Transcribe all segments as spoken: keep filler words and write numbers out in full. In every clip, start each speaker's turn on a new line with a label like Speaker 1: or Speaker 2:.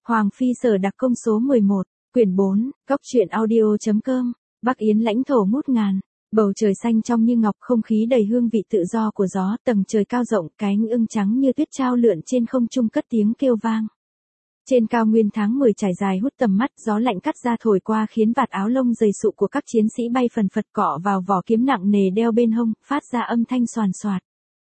Speaker 1: Hoàng Phi Sở Đặc Công số mười một, quyển bốn, góc truyện audio.com, Bắc Yến lãnh thổ ngút ngàn, bầu trời xanh trong như ngọc, không khí đầy hương vị tự do của gió, tầng trời cao rộng, cánh ưng trắng như tuyết trao lượn trên không trung cất tiếng kêu vang. Trên cao nguyên tháng mười trải dài hút tầm mắt, gió lạnh cắt ra thổi qua khiến vạt áo lông dày sụ của các chiến sĩ bay phần phật cọ vào vỏ kiếm nặng nề đeo bên hông, phát ra âm thanh xoàn xoạt.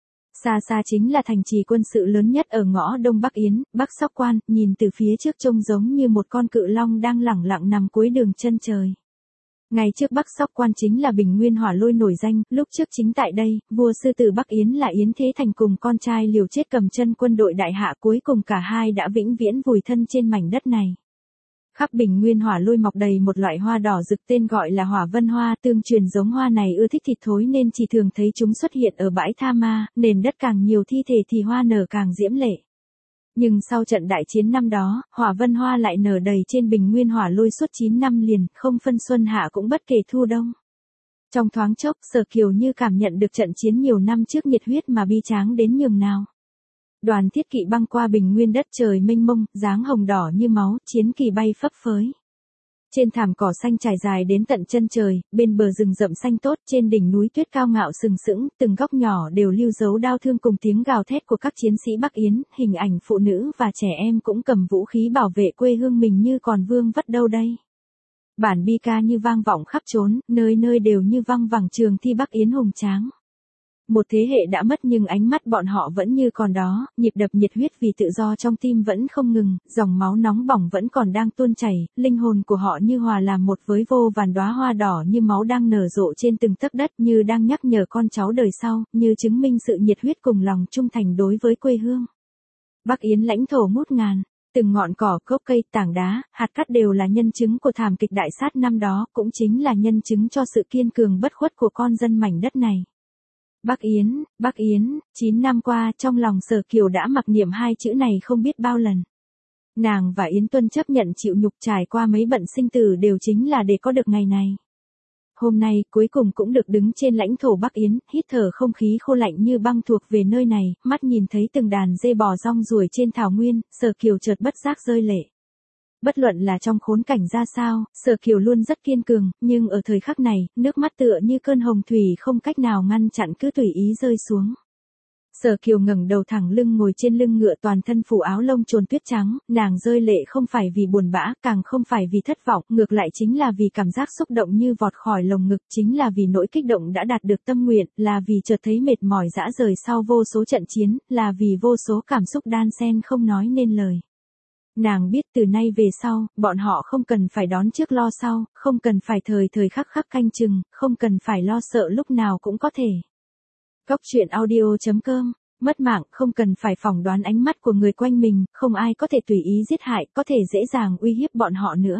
Speaker 1: Xa xa chính là thành trì quân sự lớn nhất ở ngõ đông Bắc Yến, Bắc Sóc Quan, nhìn từ phía trước trông giống như một con cự long đang lẳng lặng nằm cuối đường chân trời. Ngay trước Bắc Sóc Quan chính là Bình Nguyên Hỏa Lôi nổi danh, lúc trước chính tại đây, vua sư tử Bắc Yến là Yến Thế Thành cùng con trai liều chết cầm chân quân đội đại hạ, cuối cùng cả hai đã vĩnh viễn vùi thân trên mảnh đất này. Khắp Bình Nguyên Hỏa Lôi mọc đầy một loại hoa đỏ rực tên gọi là hỏa vân hoa, tương truyền giống hoa này ưa thích thịt thối nên chỉ thường thấy chúng xuất hiện ở bãi Tha Ma, nền đất càng nhiều thi thể thì hoa nở càng diễm lệ. Nhưng sau trận đại chiến năm đó, hỏa vân hoa lại nở đầy trên Bình Nguyên Hỏa Lôi suốt chín năm liền, không phân xuân hạ cũng bất kể thu đông. Trong thoáng chốc, Sở Kiều như cảm nhận được trận chiến nhiều năm trước nhiệt huyết mà bi tráng đến nhường nào. Đoàn thiết kỵ băng qua Bình Nguyên đất trời mênh mông, dáng hồng đỏ như máu, chiến kỳ bay phấp phới. Trên thảm cỏ xanh trải dài đến tận chân trời, bên bờ rừng rậm xanh tốt, trên đỉnh núi tuyết cao ngạo sừng sững, từng góc nhỏ đều lưu dấu đao thương cùng tiếng gào thét của các chiến sĩ Bắc Yến, hình ảnh phụ nữ và trẻ em cũng cầm vũ khí bảo vệ quê hương mình như còn vương vất đâu đây. Bản bi ca như vang vọng khắp chốn, nơi nơi đều như văng vẳng trường thi Bắc Yến hùng tráng. Một thế hệ đã mất nhưng ánh mắt bọn họ vẫn như còn đó, nhịp đập nhiệt huyết vì tự do trong tim vẫn không ngừng, dòng máu nóng bỏng vẫn còn đang tuôn chảy, linh hồn của họ như hòa làm một với vô vàn đóa hoa đỏ như máu đang nở rộ trên từng tấc đất, như đang nhắc nhở con cháu đời sau, như chứng minh sự nhiệt huyết cùng lòng trung thành đối với quê hương. Bắc Yến lãnh thổ ngút ngàn, từng ngọn cỏ, gốc cây, tảng đá, hạt cát đều là nhân chứng của thảm kịch đại sát năm đó, cũng chính là nhân chứng cho sự kiên cường bất khuất của con dân mảnh đất này. Bắc Yến, Bắc Yến, chín năm qua trong lòng Sở Kiều đã mặc niệm hai chữ này không biết bao lần. Nàng và Yến Tuân chấp nhận chịu nhục trải qua mấy bận sinh tử đều chính là để có được ngày này. Hôm nay cuối cùng cũng được đứng trên lãnh thổ Bắc Yến, hít thở không khí khô lạnh như băng thuộc về nơi này, mắt nhìn thấy từng đàn dê bò rong ruổi trên thảo nguyên, Sở Kiều chợt bất giác rơi lệ. Bất luận là trong khốn cảnh ra sao, Sở Kiều luôn rất kiên cường, nhưng ở thời khắc này, nước mắt tựa như cơn hồng thủy không cách nào ngăn chặn cứ tùy ý rơi xuống. Sở Kiều ngẩng đầu thẳng lưng ngồi trên lưng ngựa toàn thân phủ áo lông trồn tuyết trắng, nàng rơi lệ không phải vì buồn bã, càng không phải vì thất vọng, ngược lại chính là vì cảm giác xúc động như vọt khỏi lồng ngực, chính là vì nỗi kích động đã đạt được tâm nguyện, là vì chợt thấy mệt mỏi dã rời sau vô số trận chiến, là vì vô số cảm xúc đan xen không nói nên lời. Nàng biết từ nay về sau, bọn họ không cần phải đón trước lo sau, không cần phải thời thời khắc khắc canh chừng, không cần phải lo sợ lúc nào cũng có thể. Góc truyện audio.com, mất mạng, không cần phải phỏng đoán ánh mắt của người quanh mình, không ai có thể tùy ý giết hại, có thể dễ dàng uy hiếp bọn họ nữa.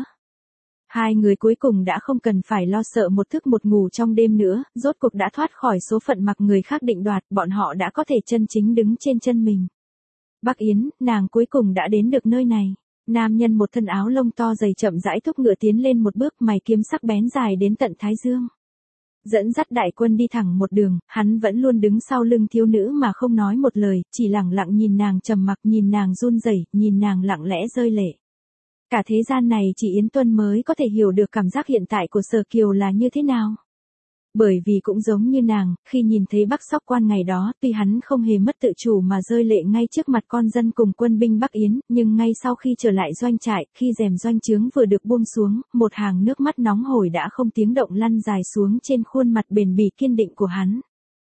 Speaker 1: Hai người cuối cùng đã không cần phải lo sợ một thức một ngủ trong đêm nữa, rốt cuộc đã thoát khỏi số phận mặc người khác định đoạt, bọn họ đã có thể chân chính đứng trên chân mình. Bắc Yến, nàng cuối cùng đã đến được nơi này. Nam nhân một thân áo lông to dày chậm rãi thúc ngựa tiến lên một bước, mày kiếm sắc bén dài đến tận thái dương. Dẫn dắt đại quân đi thẳng một đường, hắn vẫn luôn đứng sau lưng thiếu nữ mà không nói một lời, chỉ lặng lặng nhìn nàng trầm mặc, nhìn nàng run rẩy, nhìn nàng lặng lẽ rơi lệ. Cả thế gian này chỉ Yến Tuân mới có thể hiểu được cảm giác hiện tại của Sở Kiều là như thế nào. Bởi vì cũng giống như nàng, khi nhìn thấy Bắc Sóc Quan ngày đó, tuy hắn không hề mất tự chủ mà rơi lệ ngay trước mặt con dân cùng quân binh Bắc Yến, nhưng ngay sau khi trở lại doanh trại, khi rèm doanh trướng vừa được buông xuống, một hàng nước mắt nóng hổi đã không tiếng động lăn dài xuống trên khuôn mặt bền bỉ kiên định của hắn.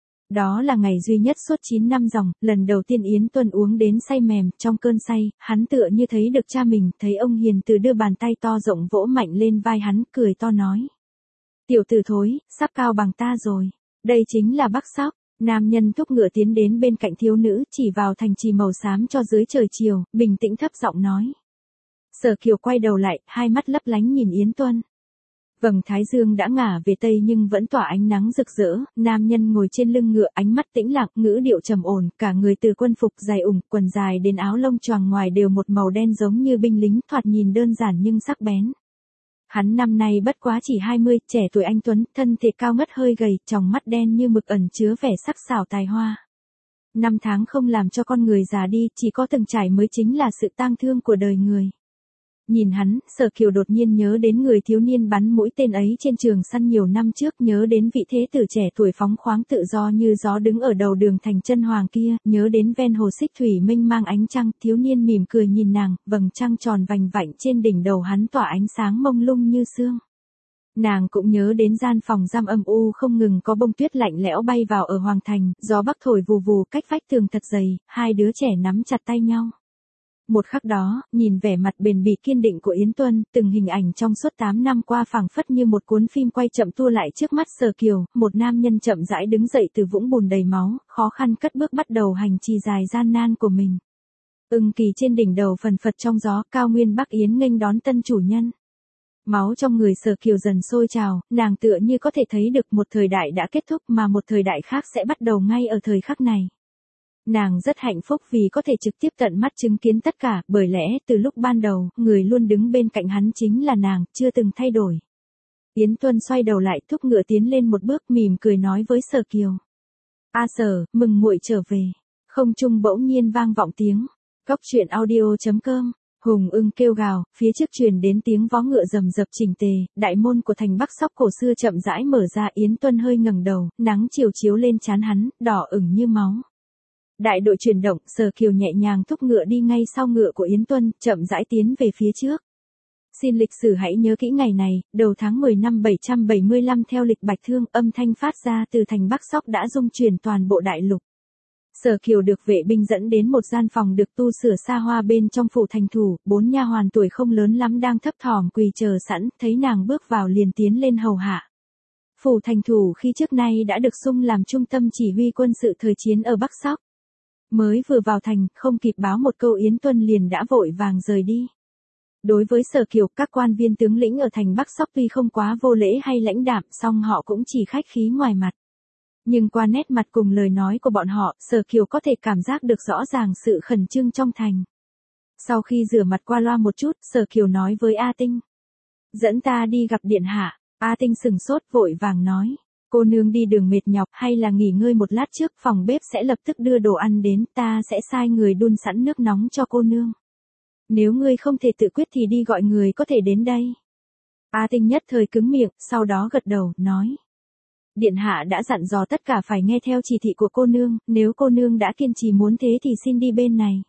Speaker 1: Đó là ngày duy nhất suốt chín năm dòng, lần đầu tiên Yến Tuân uống đến say mềm, trong cơn say, hắn tựa như thấy được cha mình, thấy ông hiền từ đưa bàn tay to rộng vỗ mạnh lên vai hắn, cười to nói. Tiểu tử thối, sắp cao bằng ta rồi. Đây chính là Bắc Sóc. Nam nhân thúc ngựa tiến đến bên cạnh thiếu nữ, chỉ vào thành trì màu xám cho dưới trời chiều, bình tĩnh thấp giọng nói. Sở Kiều quay đầu lại, hai mắt lấp lánh nhìn Yến Tuân. Vầng thái dương đã ngả về tây nhưng vẫn tỏa ánh nắng rực rỡ, nam nhân ngồi trên lưng ngựa, ánh mắt tĩnh lặng, ngữ điệu trầm ổn, cả người từ quân phục dài ủng, quần dài đến áo lông choàng ngoài đều một màu đen giống như binh lính, thoạt nhìn đơn giản nhưng sắc bén. Hắn năm nay bất quá chỉ hai mươi, trẻ tuổi anh tuấn, thân thể cao ngất hơi gầy, tròng mắt đen như mực ẩn chứa vẻ sắc sảo tài hoa. Năm tháng không làm cho con người già đi, chỉ có từng trải mới chính là sự tang thương của đời người. Nhìn hắn, Sở Kiều đột nhiên nhớ đến người thiếu niên bắn mũi tên ấy trên trường săn nhiều năm trước, nhớ đến vị thế tử trẻ tuổi phóng khoáng tự do như gió đứng ở đầu đường thành chân hoàng kia, nhớ đến ven hồ xích thủy mênh mang ánh trăng, thiếu niên mỉm cười nhìn nàng, vầng trăng tròn vành vạnh trên đỉnh đầu hắn tỏa ánh sáng mông lung như sương. Nàng cũng nhớ đến gian phòng giam âm u không ngừng có bông tuyết lạnh lẽo bay vào ở Hoàng Thành, gió bắc thổi vù vù cách vách tường thật dày, hai đứa trẻ nắm chặt tay nhau. Một khắc đó, nhìn vẻ mặt bền bỉ kiên định của Yến Tuân, từng hình ảnh trong suốt tám năm qua phảng phất như một cuốn phim quay chậm tua lại trước mắt Sở Kiều, một nam nhân chậm rãi đứng dậy từ vũng bùn đầy máu, khó khăn cất bước bắt đầu hành trì dài gian nan của mình. Ưng kỳ trên đỉnh đầu phần phật trong gió, cao nguyên Bắc Yến nghênh đón tân chủ nhân. Máu trong người Sở Kiều dần sôi trào, nàng tựa như có thể thấy được một thời đại đã kết thúc mà một thời đại khác sẽ bắt đầu ngay ở thời khắc này. Nàng rất hạnh phúc vì có thể trực tiếp tận mắt chứng kiến tất cả, bởi lẽ từ lúc ban đầu, người luôn đứng bên cạnh hắn chính là nàng, chưa từng thay đổi. Yến Tuân xoay đầu lại thúc ngựa tiến lên một bước mỉm cười nói với Sở Kiều. A Sở, mừng muội trở về. Không trung bỗng nhiên vang vọng tiếng. Góc truyện audio chấm com. Hùng ưng kêu gào, phía trước truyền đến tiếng vó ngựa rầm rập chỉnh tề, đại môn của thành Bắc Sóc cổ xưa chậm rãi mở ra. Yến Tuân hơi ngẩng đầu, nắng chiều chiếu lên trán hắn, đỏ ửng như máu. Đại đội chuyển động, Sở Kiều nhẹ nhàng thúc ngựa đi ngay sau ngựa của Yến Tuân, chậm rãi tiến về phía trước. Xin lịch sử hãy nhớ kỹ ngày này, đầu tháng mười năm bảy trăm bảy mươi lăm theo lịch Bạch Thương, âm thanh phát ra từ thành Bắc Sóc đã rung chuyển toàn bộ đại lục. Sở Kiều được vệ binh dẫn đến một gian phòng được tu sửa xa hoa bên trong phủ thành thủ, bốn nha hoàn tuổi không lớn lắm đang thấp thỏm quỳ chờ sẵn, thấy nàng bước vào liền tiến lên hầu hạ. Phủ thành thủ khi trước nay đã được sung làm trung tâm chỉ huy quân sự thời chiến ở Bắc Sóc. Mới vừa vào thành, không kịp báo một câu Yến Tuân liền đã vội vàng rời đi. Đối với Sở Kiều, các quan viên tướng lĩnh ở thành Bắc Sóc tuy không quá vô lễ hay lãnh đạm, song họ cũng chỉ khách khí ngoài mặt. Nhưng qua nét mặt cùng lời nói của bọn họ, Sở Kiều có thể cảm giác được rõ ràng sự khẩn trương trong thành. Sau khi rửa mặt qua loa một chút, Sở Kiều nói với A Tinh. Dẫn ta đi gặp điện hạ. A Tinh sừng sốt vội vàng nói. Cô nương đi đường mệt nhọc hay là nghỉ ngơi một lát trước, phòng bếp sẽ lập tức đưa đồ ăn đến, ta sẽ sai người đun sẵn nước nóng cho cô nương. Nếu ngươi không thể tự quyết thì đi gọi người có thể đến đây. A Tinh nhất thời cứng miệng, sau đó gật đầu, nói. Điện hạ đã dặn dò tất cả phải nghe theo chỉ thị của cô nương, nếu cô nương đã kiên trì muốn thế thì xin đi bên này.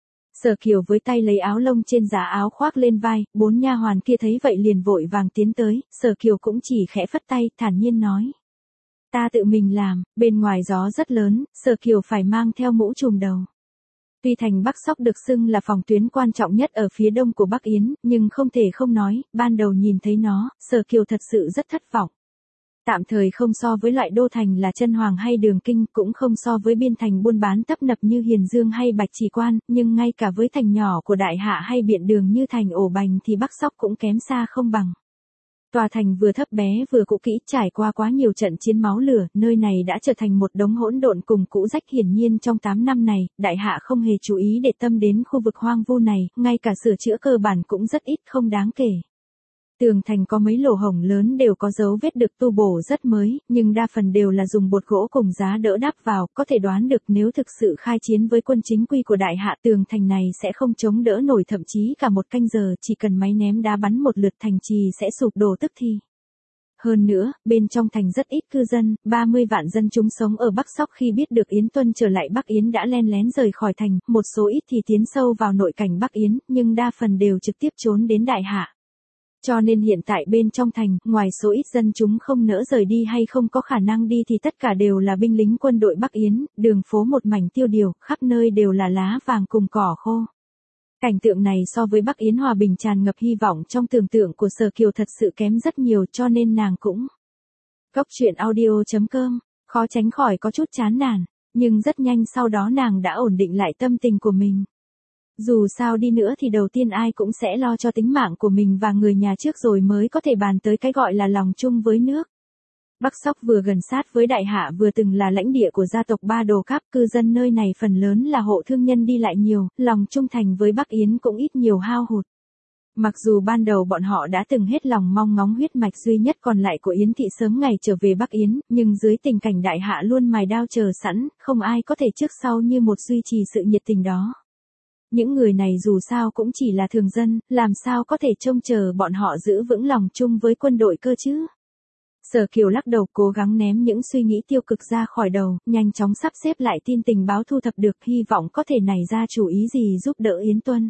Speaker 1: Sở Kiều với tay lấy áo lông trên giá áo khoác lên vai, bốn nha hoàn kia thấy vậy liền vội vàng tiến tới, Sở Kiều cũng chỉ khẽ phất tay, thản nhiên nói. Ta tự mình làm, bên ngoài gió rất lớn, Sở Kiều phải mang theo mũ trùm đầu. Tuy thành Bắc Sóc được xưng là phòng tuyến quan trọng nhất ở phía đông của Bắc Yến, nhưng không thể không nói, ban đầu nhìn thấy nó, Sở Kiều thật sự rất thất vọng. Tạm thời không so với loại đô thành là Chân Hoàng hay Đường Kinh, cũng không so với biên thành buôn bán tấp nập như Hiền Dương hay Bạch Trì Quan, nhưng ngay cả với thành nhỏ của Đại Hạ hay Biện Đường như thành Ổ Bành thì Bắc Sóc cũng kém xa không bằng. Tòa thành vừa thấp bé vừa cũ kỹ, trải qua quá nhiều trận chiến máu lửa, nơi này đã trở thành một đống hỗn độn cùng cũ rách. Hiển nhiên trong tám năm này, Đại Hạ không hề chú ý để tâm đến khu vực hoang vu này, ngay cả sửa chữa cơ bản cũng rất ít, không đáng kể. Tường thành có mấy lỗ hổng lớn đều có dấu vết được tu bổ rất mới, nhưng đa phần đều là dùng bột gỗ cùng giá đỡ đắp vào, có thể đoán được nếu thực sự khai chiến với quân chính quy của Đại Hạ, tường thành này sẽ không chống đỡ nổi thậm chí cả một canh giờ, chỉ cần máy ném đá bắn một lượt thành trì sẽ sụp đổ tức thì. Hơn nữa, bên trong thành rất ít cư dân, ba mươi vạn dân chúng sống ở Bắc Sóc khi biết được Yến Tuân trở lại Bắc Yến đã len lén rời khỏi thành, một số ít thì tiến sâu vào nội cảnh Bắc Yến, nhưng đa phần đều trực tiếp trốn đến Đại Hạ. Cho nên hiện tại bên trong thành, ngoài số ít dân chúng không nỡ rời đi hay không có khả năng đi thì tất cả đều là binh lính quân đội Bắc Yến, đường phố một mảnh tiêu điều, khắp nơi đều là lá vàng cùng cỏ khô. Cảnh tượng này so với Bắc Yến hòa bình tràn ngập hy vọng trong tưởng tượng của Sở Kiều thật sự kém rất nhiều, cho nên nàng cũng. Góc truyện audio chấm com, khó tránh khỏi có chút chán nản, nhưng rất nhanh sau đó nàng đã ổn định lại tâm tình của mình. Dù sao đi nữa thì đầu tiên ai cũng sẽ lo cho tính mạng của mình và người nhà trước rồi mới có thể bàn tới cái gọi là lòng chung với nước. Bắc Sóc vừa gần sát với Đại Hạ vừa từng là lãnh địa của gia tộc Ba Đồ Cáp, cư dân nơi này phần lớn là hộ thương nhân đi lại nhiều, lòng trung thành với Bắc Yến cũng ít nhiều hao hụt. Mặc dù ban đầu bọn họ đã từng hết lòng mong ngóng huyết mạch duy nhất còn lại của Yến thị sớm ngày trở về Bắc Yến, nhưng dưới tình cảnh Đại Hạ luôn mài đao chờ sẵn, không ai có thể trước sau như một duy trì sự nhiệt tình đó. Những người này dù sao cũng chỉ là thường dân, làm sao có thể trông chờ bọn họ giữ vững lòng chung với quân đội cơ chứ? Sở Kiều lắc đầu cố gắng ném những suy nghĩ tiêu cực ra khỏi đầu, nhanh chóng sắp xếp lại tin tình báo thu thập được hy vọng có thể nảy ra chủ ý gì giúp đỡ Yến Tuân.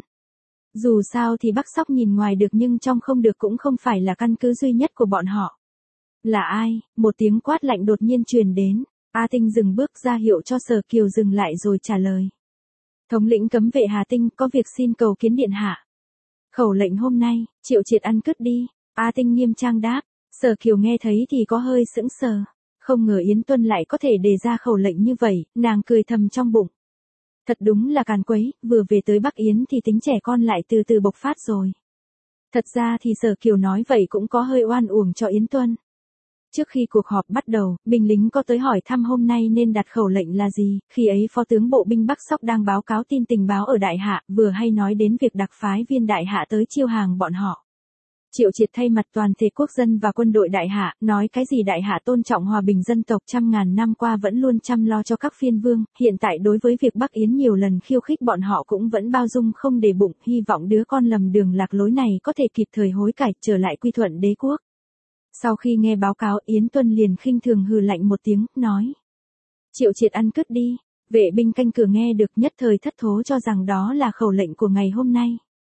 Speaker 1: Dù sao thì Bắc Sóc nhìn ngoài được nhưng trong không được cũng không phải là căn cứ duy nhất của bọn họ. Là ai? Một tiếng quát lạnh đột nhiên truyền đến. A Tinh dừng bước ra hiệu cho Sở Kiều dừng lại rồi trả lời. Thống lĩnh cấm vệ Hà Tinh có việc xin cầu kiến điện hạ. Khẩu lệnh hôm nay, Triệu Triệt ăn cứt đi. A Tinh nghiêm trang đáp. Sở Kiều nghe thấy thì có hơi sững sờ. Không ngờ Yến Tuân lại có thể đề ra khẩu lệnh như vậy, nàng cười thầm trong bụng. Thật đúng là càn quấy, vừa về tới Bắc Yến thì tính trẻ con lại từ từ bộc phát rồi. Thật ra thì Sở Kiều nói vậy cũng có hơi oan uổng cho Yến Tuân. Trước khi cuộc họp bắt đầu, binh lính có tới hỏi thăm hôm nay nên đặt khẩu lệnh là gì, khi ấy Phó tướng Bộ binh Bắc Sóc đang báo cáo tin tình báo ở Đại Hạ, vừa hay nói đến việc đặc phái viên Đại Hạ tới chiêu hàng bọn họ. Triệu Triệt thay mặt toàn thể quốc dân và quân đội Đại Hạ, nói cái gì Đại Hạ tôn trọng hòa bình dân tộc trăm ngàn năm qua vẫn luôn chăm lo cho các phiên vương, hiện tại đối với việc Bắc Yến nhiều lần khiêu khích bọn họ cũng vẫn bao dung không để bụng, hy vọng đứa con lầm đường lạc lối này có thể kịp thời hối cải trở lại quy thuận đế quốc. Sau khi nghe báo cáo Yến Tuân liền khinh thường hừ lạnh một tiếng, nói. Triệu Triệt ăn cứt đi, vệ binh canh cửa nghe được nhất thời thất thố cho rằng đó là khẩu lệnh của ngày hôm nay.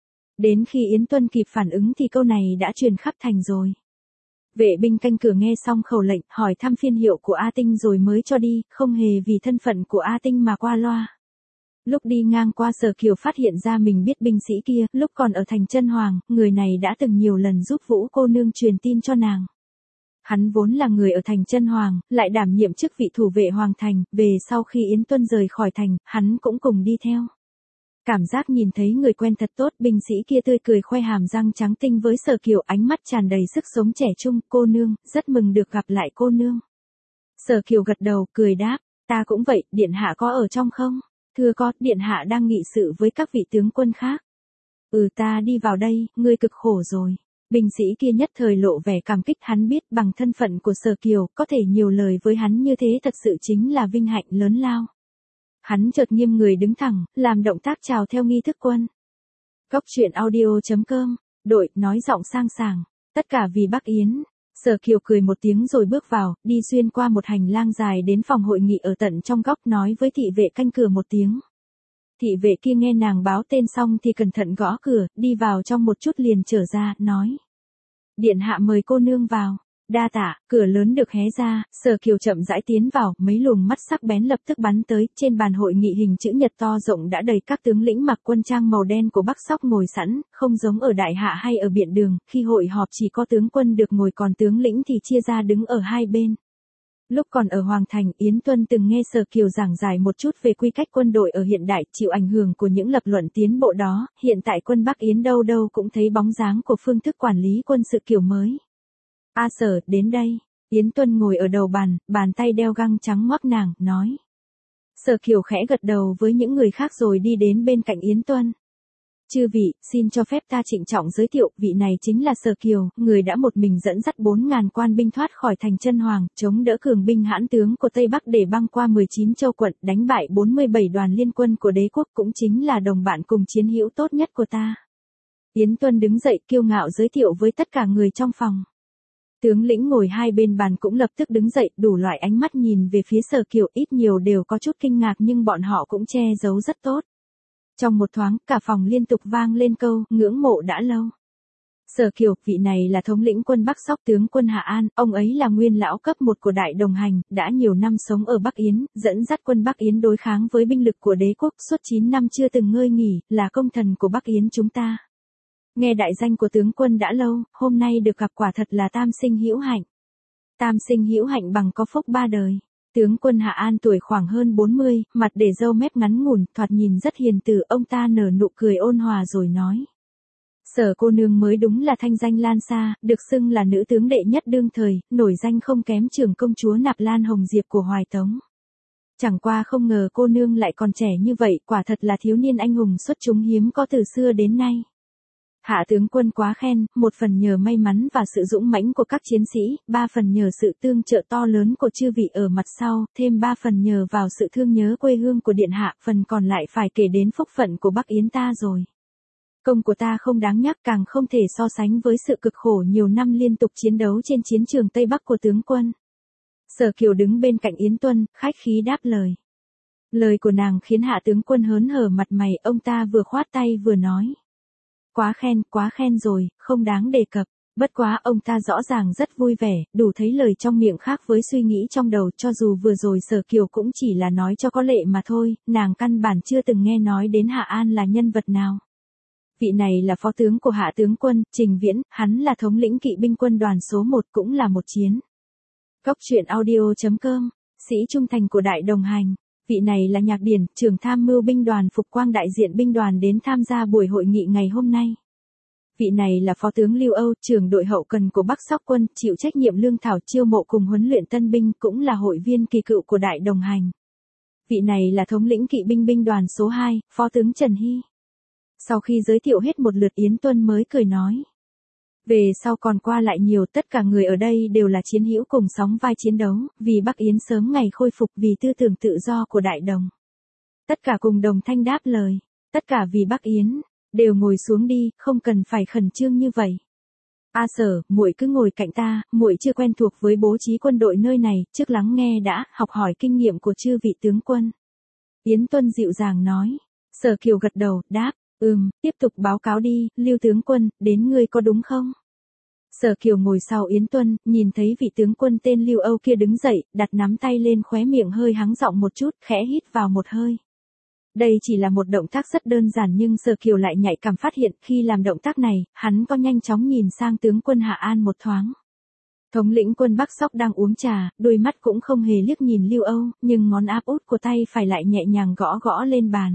Speaker 1: Đến khi Yến Tuân kịp phản ứng thì câu này đã truyền khắp thành rồi. Vệ binh canh cửa nghe xong khẩu lệnh hỏi thăm phiên hiệu của A Tinh rồi mới cho đi, không hề vì thân phận của A Tinh mà qua loa. Lúc đi ngang qua Sở Kiều phát hiện ra mình biết binh sĩ kia, lúc còn ở thành Chân Hoàng, người này đã từng nhiều lần giúp Vũ cô nương truyền tin cho nàng. Hắn vốn là người ở thành Chân Hoàng, lại đảm nhiệm chức vị thủ vệ Hoàng thành, về sau khi Yến Tuân rời khỏi thành, hắn cũng cùng đi theo. Cảm giác nhìn thấy người quen thật tốt, binh sĩ kia tươi cười khoe hàm răng trắng tinh với Sở Kiều, ánh mắt tràn đầy sức sống trẻ trung, cô nương, rất mừng được gặp lại cô nương. Sở Kiều gật đầu, cười đáp, ta cũng vậy, điện hạ có ở trong không? Thưa có, điện hạ đang nghị sự với các vị tướng quân khác. Ừ ta đi vào đây, ngươi cực khổ rồi. Binh sĩ kia nhất thời lộ vẻ cảm kích, hắn biết bằng thân phận của Sở Kiều, có thể nhiều lời với hắn như thế thật sự chính là vinh hạnh lớn lao. Hắn chợt nghiêm người đứng thẳng, làm động tác chào theo nghi thức quân. Góc truyện audio chấm com, đội, nói giọng sang sảng, tất cả vì Bắc Yến. Sở Kiều cười một tiếng rồi bước vào, đi xuyên qua một hành lang dài đến phòng hội nghị ở tận trong góc, nói với thị vệ canh cửa một tiếng. Thị vệ kia nghe nàng báo tên xong thì cẩn thận gõ cửa, đi vào trong một chút liền trở ra, nói. Điện hạ mời cô nương vào. Đa tạ, cửa lớn được hé ra, Sở Kiều chậm rãi tiến vào, mấy luồng mắt sắc bén lập tức bắn tới, trên bàn hội nghị hình chữ nhật to rộng đã đầy các tướng lĩnh mặc quân trang màu đen của Bắc Sóc ngồi sẵn, không giống ở Đại Hạ hay ở Biện Đường, khi hội họp chỉ có tướng quân được ngồi còn tướng lĩnh thì chia ra đứng ở hai bên. Lúc còn ở Hoàng Thành, Yến Tuân từng nghe Sở Kiều giảng giải một chút về quy cách quân đội ở hiện đại, chịu ảnh hưởng của những lập luận tiến bộ đó, hiện tại quân Bắc Yến đâu đâu cũng thấy bóng dáng của phương thức quản lý quân sự kiểu mới. A Sở, đến đây. Yến Tuân ngồi ở đầu bàn, bàn tay đeo găng trắng ngoắc nàng, nói. Sở Kiều khẽ gật đầu với những người khác rồi đi đến bên cạnh Yến Tuân. Chư vị, xin cho phép ta trịnh trọng giới thiệu, vị này chính là Sở Kiều, người đã một mình dẫn dắt bốn ngàn quan binh thoát khỏi thành Chân Hoàng, chống đỡ cường binh hãn tướng của Tây Bắc để băng qua mười chín châu quận, đánh bại bốn mươi bảy đoàn liên quân của đế quốc, cũng chính là đồng bạn cùng chiến hữu tốt nhất của ta. Yến Tuân đứng dậy kiêu ngạo giới thiệu với tất cả người trong phòng. Tướng lĩnh ngồi hai bên bàn cũng lập tức đứng dậy, đủ loại ánh mắt nhìn về phía Sở Kiều, ít nhiều đều có chút kinh ngạc nhưng bọn họ cũng che giấu rất tốt. Trong một thoáng, cả phòng liên tục vang lên câu, ngưỡng mộ đã lâu. Sở Kiều, vị này là thống lĩnh quân Bắc Sóc tướng quân Hạ An, ông ấy là nguyên lão cấp một của đại đồng hành, đã nhiều năm sống ở Bắc Yến, dẫn dắt quân Bắc Yến đối kháng với binh lực của đế quốc suốt chín năm chưa từng ngơi nghỉ, là công thần của Bắc Yến chúng ta. Nghe đại danh của tướng quân đã lâu, hôm nay được gặp quả thật là tam sinh hữu hạnh. Tam sinh hữu hạnh bằng có phúc ba đời. Tướng quân Hạ An tuổi khoảng hơn bốn mươi, mặt để râu mép ngắn ngủn, thoạt nhìn rất hiền từ, ông ta nở nụ cười ôn hòa rồi nói. Sở cô nương mới đúng là thanh danh lan xa, được xưng là nữ tướng đệ nhất đương thời, nổi danh không kém trưởng công chúa Nạp Lan Hồng Diệp của Hoài Tống. Chẳng qua không ngờ cô nương lại còn trẻ như vậy, quả thật là thiếu niên anh hùng xuất chúng hiếm có từ xưa đến nay. Hạ tướng quân quá khen, một phần nhờ may mắn và sự dũng mãnh của các chiến sĩ, ba phần nhờ sự tương trợ to lớn của chư vị ở mặt sau, thêm ba phần nhờ vào sự thương nhớ quê hương của điện hạ, phần còn lại phải kể đến phúc phận của Bắc Yến ta rồi. Công của ta không đáng nhắc, càng không thể so sánh với sự cực khổ nhiều năm liên tục chiến đấu trên chiến trường Tây Bắc của tướng quân. Sở Kiều đứng bên cạnh Yến Tuân, khách khí đáp lời. Lời của nàng khiến hạ tướng quân hớn hở mặt mày, ông ta vừa khoát tay vừa nói. Quá khen, quá khen rồi, không đáng đề cập. Bất quá ông ta rõ ràng rất vui vẻ, đủ thấy lời trong miệng khác với suy nghĩ trong đầu, cho dù vừa rồi Sở Kiều cũng chỉ là nói cho có lệ mà thôi, nàng căn bản chưa từng nghe nói đến Hạ An là nhân vật nào. Vị này là phó tướng của hạ tướng quân, Trình Viễn, hắn là thống lĩnh kỵ binh quân đoàn số một, cũng là một chiến. Góc truyện audio chấm com, sĩ trung thành của đại đồng hành. Vị này là Nhạc Điển, trưởng tham mưu binh đoàn Phục Quang đại diện binh đoàn đến tham gia buổi hội nghị ngày hôm nay. Vị này là phó tướng Lưu Âu, trưởng đội hậu cần của Bắc Sóc quân, chịu trách nhiệm lương thảo chiêu mộ cùng huấn luyện tân binh, cũng là hội viên kỳ cựu của đại đồng hành. Vị này là thống lĩnh kỵ binh binh đoàn số hai, phó tướng Trần Hy. Sau khi giới thiệu hết một lượt, Yến Tuân mới cười nói. Về sau còn qua lại nhiều, tất cả người ở đây đều là chiến hữu cùng sóng vai chiến đấu, vì Bắc Yến sớm ngày khôi phục, vì tư tưởng tự do của đại đồng. Tất cả cùng đồng thanh đáp lời, tất cả vì Bắc Yến, đều ngồi xuống đi, không cần phải khẩn trương như vậy. A Sở, muội cứ ngồi cạnh ta, muội chưa quen thuộc với bố trí quân đội nơi này, trước lắng nghe đã, học hỏi kinh nghiệm của chư vị tướng quân. Yến Tuân dịu dàng nói. Sở Kiều gật đầu, đáp. Ừm, tiếp tục báo cáo đi, Lưu tướng quân, đến ngươi có đúng không? Sở Kiều ngồi sau Yến Tuân, nhìn thấy vị tướng quân tên Lưu Âu kia đứng dậy, đặt nắm tay lên khóe miệng hơi hắng giọng một chút, khẽ hít vào một hơi. Đây chỉ là một động tác rất đơn giản nhưng Sở Kiều lại nhạy cảm phát hiện, khi làm động tác này, hắn có nhanh chóng nhìn sang tướng quân Hạ An một thoáng. Thống lĩnh quân Bắc Sóc đang uống trà, đôi mắt cũng không hề liếc nhìn Lưu Âu, nhưng ngón áp út của tay phải lại nhẹ nhàng gõ gõ lên bàn.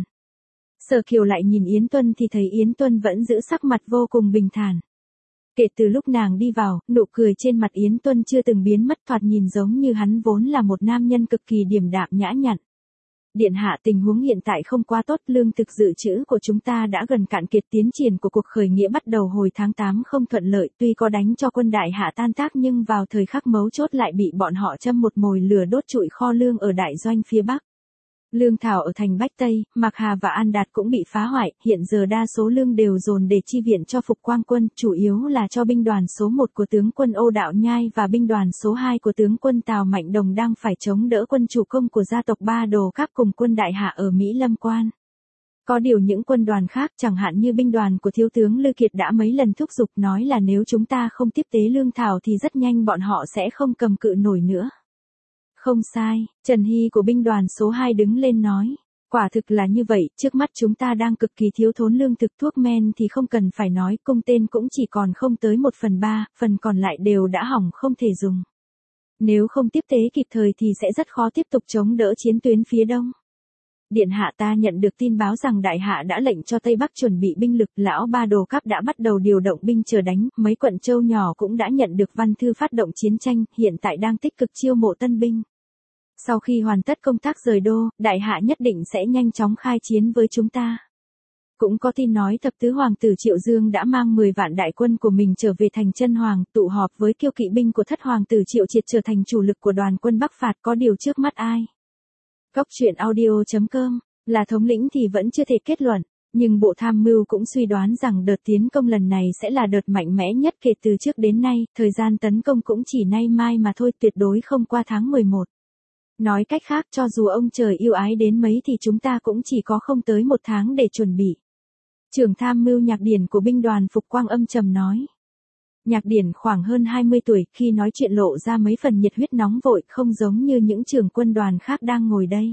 Speaker 1: Sở Kiều lại nhìn Yến Tuân thì thấy Yến Tuân vẫn giữ sắc mặt vô cùng bình thản. Kể từ lúc nàng đi vào, nụ cười trên mặt Yến Tuân chưa từng biến mất, thoạt nhìn giống như hắn vốn là một nam nhân cực kỳ điềm đạm nhã nhặn. Điện hạ, tình huống hiện tại không quá tốt, lương thực dự trữ của chúng ta đã gần cạn kiệt, tiến triển của cuộc khởi nghĩa bắt đầu hồi tháng tám không thuận lợi, tuy có đánh cho quân đại hạ tan tác nhưng vào thời khắc mấu chốt lại bị bọn họ châm một mồi lửa đốt trụi kho lương ở đại doanh phía Bắc. Lương thảo ở thành Bách Tây, Mạc Hà và An Đạt cũng bị phá hoại, hiện giờ đa số lương đều dồn để chi viện cho Phục Quang quân, chủ yếu là cho binh đoàn số một của tướng quân Ô Đạo Nhai và binh đoàn số hai của tướng quân Tào Mạnh Đồng đang phải chống đỡ quân chủ công của gia tộc Ba Đồ Các cùng quân đại hạ ở Mỹ Lâm Quan. Có điều những quân đoàn khác, chẳng hạn như binh đoàn của thiếu tướng Lư Kiệt đã mấy lần thúc giục nói là nếu chúng ta không tiếp tế lương thảo thì rất nhanh bọn họ sẽ không cầm cự nổi nữa. Không sai, Trần Hy của binh đoàn số hai đứng lên nói. Quả thực là như vậy, trước mắt chúng ta đang cực kỳ thiếu thốn lương thực, thuốc men thì không cần phải nói, cung tên cũng chỉ còn không tới một phần ba, phần còn lại đều đã hỏng không thể dùng. Nếu không tiếp tế kịp thời thì sẽ rất khó tiếp tục chống đỡ chiến tuyến phía đông. Điện hạ, ta nhận được tin báo rằng đại hạ đã lệnh cho Tây Bắc chuẩn bị binh lực, lão Ba Đồ Các đã bắt đầu điều động binh chờ đánh, mấy quận châu nhỏ cũng đã nhận được văn thư phát động chiến tranh, hiện tại đang tích cực chiêu mộ tân binh. Sau khi hoàn tất công tác rời đô, đại hạ nhất định sẽ nhanh chóng khai chiến với chúng ta. Cũng có tin nói thập tứ hoàng tử Triệu Dương đã mang mười vạn đại quân của mình trở về thành Chân Hoàng, tụ họp với kiêu kỵ binh của thất hoàng tử Triệu Triệt trở thành chủ lực của đoàn quân Bắc phạt, có điều trước mắt ai. Góc truyện audio chấm com, là thống lĩnh thì vẫn chưa thể kết luận, nhưng Bộ Tham mưu cũng suy đoán rằng đợt tiến công lần này sẽ là đợt mạnh mẽ nhất kể từ trước đến nay, thời gian tấn công cũng chỉ nay mai mà thôi, tuyệt đối không qua tháng mười một. Nói cách khác, cho dù ông trời yêu ái đến mấy thì chúng ta cũng chỉ có không tới một tháng để chuẩn bị. Trưởng tham mưu Nhạc Điển của binh đoàn Phục Quang âm trầm nói. Nhạc Điển khoảng hơn hai mươi tuổi, khi nói chuyện lộ ra mấy phần nhiệt huyết nóng vội, không giống như những trưởng quân đoàn khác đang ngồi đây.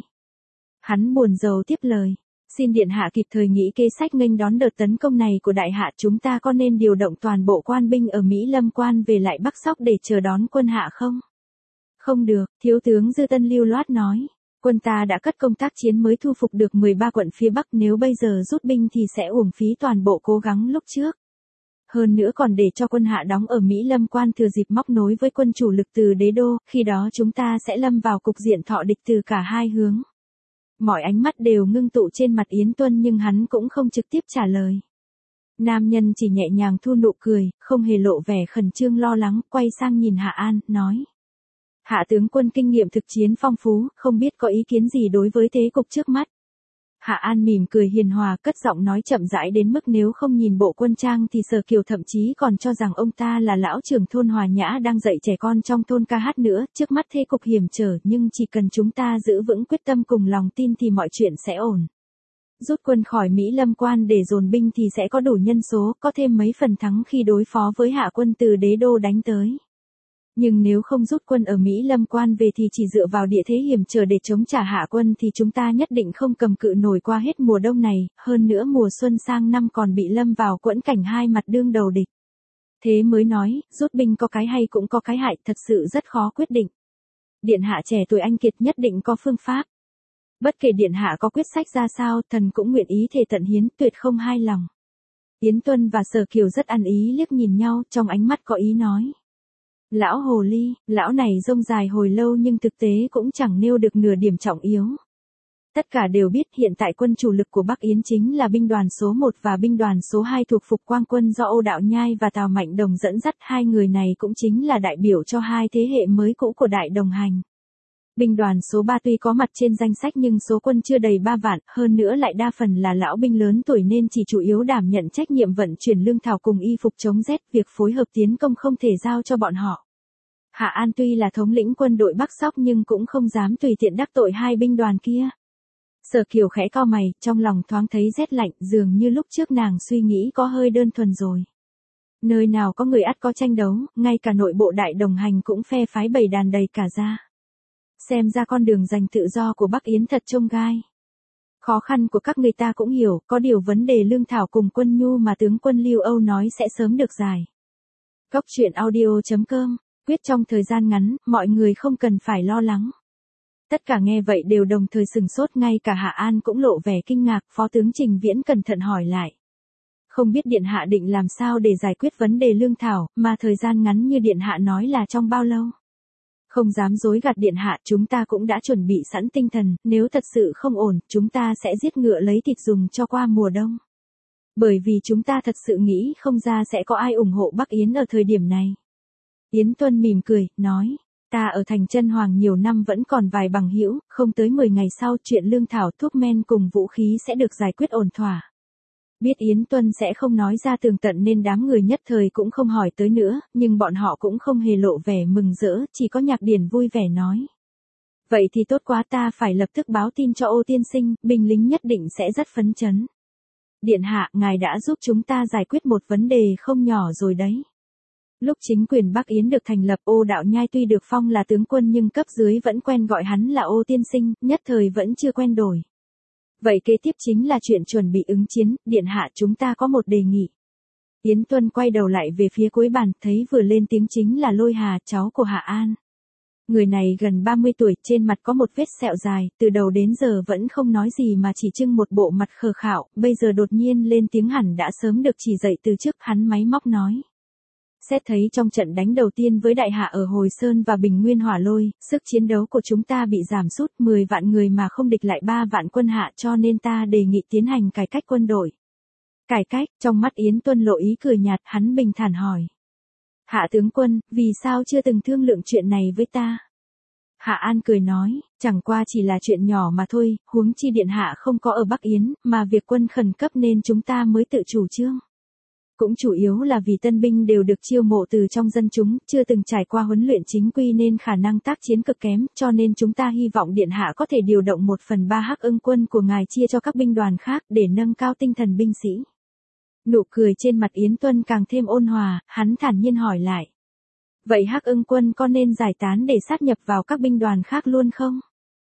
Speaker 1: Hắn buồn rầu tiếp lời. Xin điện hạ kịp thời nghĩ kế sách nghênh đón đợt tấn công này của đại hạ, chúng ta có nên điều động toàn bộ quan binh ở Mỹ Lâm Quan về lại Bắc Sóc để chờ đón quân hạ không? Không được, thiếu tướng Dư Tân lưu loát nói. Quân ta đã cất công tác chiến mới thu phục được mười ba quận phía Bắc, nếu bây giờ rút binh thì sẽ uổng phí toàn bộ cố gắng lúc trước. Hơn nữa còn để cho quân hạ đóng ở Mỹ Lâm Quan thừa dịp móc nối với quân chủ lực từ đế đô, khi đó chúng ta sẽ lâm vào cục diện thọ địch từ cả hai hướng. Mọi ánh mắt đều ngưng tụ trên mặt Yến Tuân nhưng hắn cũng không trực tiếp trả lời. Nam nhân chỉ nhẹ nhàng thu nụ cười, không hề lộ vẻ khẩn trương lo lắng, quay sang nhìn Hạ An, nói. Hạ tướng quân kinh nghiệm thực chiến phong phú, không biết có ý kiến gì đối với thế cục trước mắt. Hạ An mỉm cười hiền hòa, cất giọng nói chậm rãi đến mức nếu không nhìn bộ quân trang thì Sở Kiều thậm chí còn cho rằng ông ta là lão trưởng thôn Hòa Nhã đang dạy trẻ con trong thôn ca hát nữa. Trước mắt thế cục hiểm trở, nhưng chỉ cần chúng ta giữ vững quyết tâm cùng lòng tin thì mọi chuyện sẽ ổn. Rút quân khỏi Mỹ Lâm Quan để dồn binh thì sẽ có đủ nhân số, có thêm mấy phần thắng khi đối phó với Hạ quân từ đế đô đánh tới. Nhưng nếu không rút quân ở Mỹ Lâm Quan về thì chỉ dựa vào địa thế hiểm trở để chống trả Hạ quân thì chúng ta nhất định không cầm cự nổi qua hết mùa đông này, hơn nữa mùa xuân sang năm còn bị lâm vào quẫn cảnh hai mặt đương đầu địch. Thế mới nói, rút binh có cái hay cũng có cái hại, thật sự rất khó quyết định. Điện hạ trẻ tuổi anh kiệt nhất định có phương pháp. Bất kể điện hạ có quyết sách ra sao, thần cũng nguyện ý thề tận hiến, tuyệt không hai lòng. Yến Tuân và Sở Kiều rất ăn ý liếc nhìn nhau, trong ánh mắt có ý nói. Lão hồ ly, lão này rông dài hồi lâu nhưng thực tế cũng chẳng nêu được nửa điểm trọng yếu. Tất cả đều biết hiện tại quân chủ lực của Bắc Yến chính là binh đoàn số một và binh đoàn số hai thuộc Phục Quang quân do Ô Đạo Nhai và Tào Mạnh Đồng dẫn dắt, hai người này cũng chính là đại biểu cho hai thế hệ mới cũ của Đại Đồng Hành. Binh đoàn số ba tuy có mặt trên danh sách nhưng số quân chưa đầy ba vạn, hơn nữa lại đa phần là lão binh lớn tuổi nên chỉ chủ yếu đảm nhận trách nhiệm vận chuyển lương thảo cùng y phục chống rét, việc phối hợp tiến công không thể giao cho bọn họ. Hạ An tuy là thống lĩnh quân đội Bắc Sóc nhưng cũng không dám tùy tiện đắc tội hai binh đoàn kia. Sở Kiều khẽ cau mày, trong lòng thoáng thấy rét lạnh, dường như lúc trước nàng suy nghĩ có hơi đơn thuần rồi. Nơi nào có người ắt có tranh đấu, ngay cả nội bộ Đại Đồng Hành cũng phe phái bầy đàn đầy cả ra. Xem ra con đường giành tự do của Bắc Yến thật chông gai. Khó khăn của các người ta cũng hiểu, có điều vấn đề lương thảo cùng quân nhu mà tướng quân Lưu Âu nói sẽ sớm được giải. Cốc truyện audio chấm com, quyết trong thời gian ngắn, mọi người không cần phải lo lắng. Tất cả nghe vậy đều đồng thời sừng sốt, ngay cả Hạ An cũng lộ vẻ kinh ngạc, Phó tướng Trình Viễn cẩn thận hỏi lại. Không biết Điện Hạ định làm sao để giải quyết vấn đề lương thảo, mà thời gian ngắn như Điện Hạ nói là trong bao lâu? Không dám dối gạt Điện Hạ, chúng ta cũng đã chuẩn bị sẵn tinh thần, nếu thật sự không ổn, chúng ta sẽ giết ngựa lấy thịt dùng cho qua mùa đông. Bởi vì chúng ta thật sự nghĩ không ra sẽ có ai ủng hộ Bắc Yến ở thời điểm này. Yến Tuân mỉm cười, nói, ta ở thành Chân Hoàng nhiều năm vẫn còn vài bằng hữu, không tới mười ngày sau chuyện lương thảo thuốc men cùng vũ khí sẽ được giải quyết ổn thỏa. Biết Yến Tuân sẽ không nói ra tường tận nên đám người nhất thời cũng không hỏi tới nữa, nhưng bọn họ cũng không hề lộ vẻ mừng rỡ, chỉ có Nhạc Điển vui vẻ nói. Vậy thì tốt quá, ta phải lập tức báo tin cho Ô tiên sinh, binh lính nhất định sẽ rất phấn chấn. Điện hạ, ngài đã giúp chúng ta giải quyết một vấn đề không nhỏ rồi đấy. Lúc chính quyền Bắc Yến được thành lập, Ô Đạo Nhai tuy được phong là tướng quân nhưng cấp dưới vẫn quen gọi hắn là Ô tiên sinh, nhất thời vẫn chưa quen đổi. Vậy kế tiếp chính là chuyện chuẩn bị ứng chiến, điện hạ, chúng ta có một đề nghị. Yến Tuân quay đầu lại về phía cuối bàn, thấy vừa lên tiếng chính là Lôi Hà, cháu của Hạ An. Người này gần ba mươi tuổi, trên mặt có một vết sẹo dài, từ đầu đến giờ vẫn không nói gì mà chỉ trưng một bộ mặt khờ khạo, bây giờ đột nhiên lên tiếng hẳn đã sớm được chỉ dạy từ trước, hắn máy móc nói. Xét thấy trong trận đánh đầu tiên với Đại Hạ ở Hồi Sơn và Bình Nguyên Hỏa Lôi, sức chiến đấu của chúng ta bị giảm sút mười vạn người mà không địch lại ba vạn quân Hạ, cho nên ta đề nghị tiến hành cải cách quân đội. Cải cách, trong mắt Yến Tuân lộ ý cười nhạt, hắn bình thản hỏi. Hạ tướng quân, vì sao chưa từng thương lượng chuyện này với ta? Hạ An cười nói, chẳng qua chỉ là chuyện nhỏ mà thôi, huống chi điện hạ không có ở Bắc Yến, mà việc quân khẩn cấp nên chúng ta mới tự chủ trương. Cũng chủ yếu là vì tân binh đều được chiêu mộ từ trong dân chúng, chưa từng trải qua huấn luyện chính quy nên khả năng tác chiến cực kém, cho nên chúng ta hy vọng điện hạ có thể điều động một phần ba Hắc Ưng quân của ngài chia cho các binh đoàn khác để nâng cao tinh thần binh sĩ. Nụ cười trên mặt Yến Tuân càng thêm ôn hòa, hắn thản nhiên hỏi lại. Vậy Hắc Ưng quân có nên giải tán để sát nhập vào các binh đoàn khác luôn không?